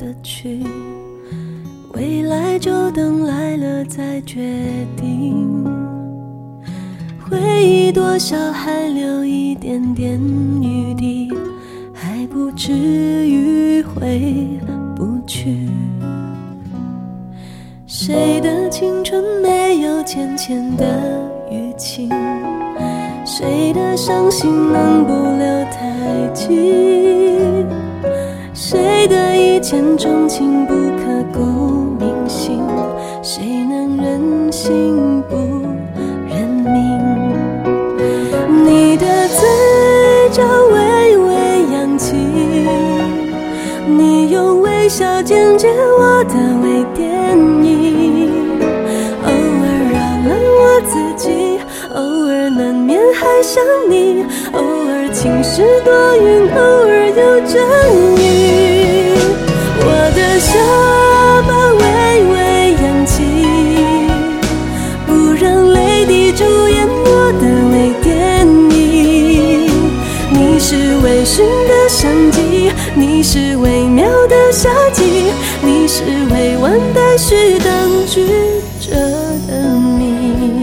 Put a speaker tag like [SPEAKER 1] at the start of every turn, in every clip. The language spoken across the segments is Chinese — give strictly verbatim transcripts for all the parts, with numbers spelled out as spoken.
[SPEAKER 1] 去，未来就等来了再决定。回忆多少还留一点点余地，还不至于回不去。谁的青春没有浅浅的淤青，谁的伤心能不留太迹，谁的一见钟情不刻骨铭心，谁能任性不认命。你的嘴角微微扬起，你用微笑剪接我的微电影，偶尔扰了我自己，偶尔难免还想你，偶尔晴时多云，偶尔有阵雨。我的下巴微微扬起，不让泪滴主演我的微电影。你是微醺的相机，你是微妙的夏季，你是未完待续当局者的谜。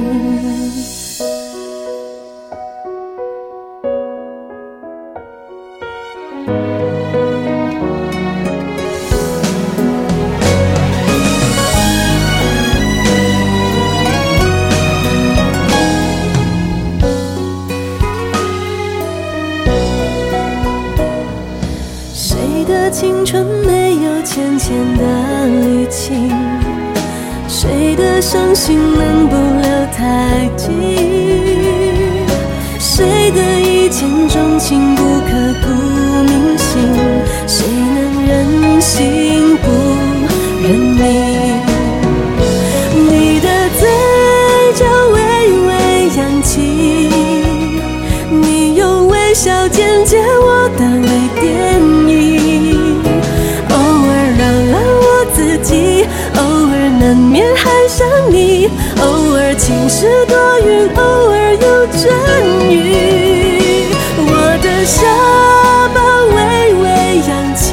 [SPEAKER 1] 谁的青春没有浅浅的淤青，谁的伤心能不留太迹，谁的一见钟情不刻骨铭心，谁能任性不认命。你的嘴角微微扬起，你用微笑剪接我的微电影，偶尔扰了我自己，偶尔难免还想你，偶尔晴时多云，偶尔有阵雨。我的下巴微微扬起，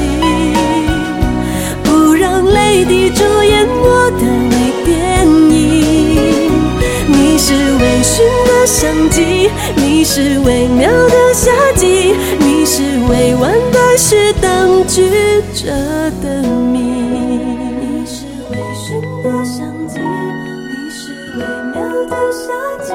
[SPEAKER 1] 不让泪滴主演我的微电影。你是微醺的相机，你是微妙的夏季，你是未完待续当局者的谜。你是微醺的相机，你是微妙的夏季。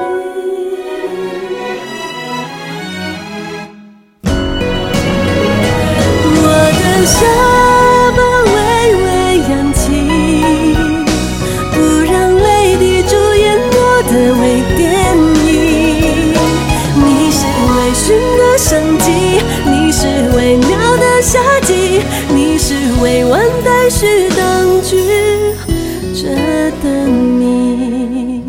[SPEAKER 1] 我的下巴微微扬起，不让泪滴主演我的微电影。你是微醺的相机，你是微妙的夏季，你是未完待续当局者的谜。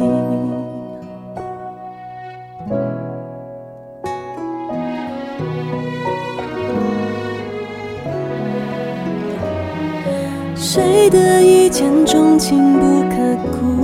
[SPEAKER 1] 谁的一见钟情不刻骨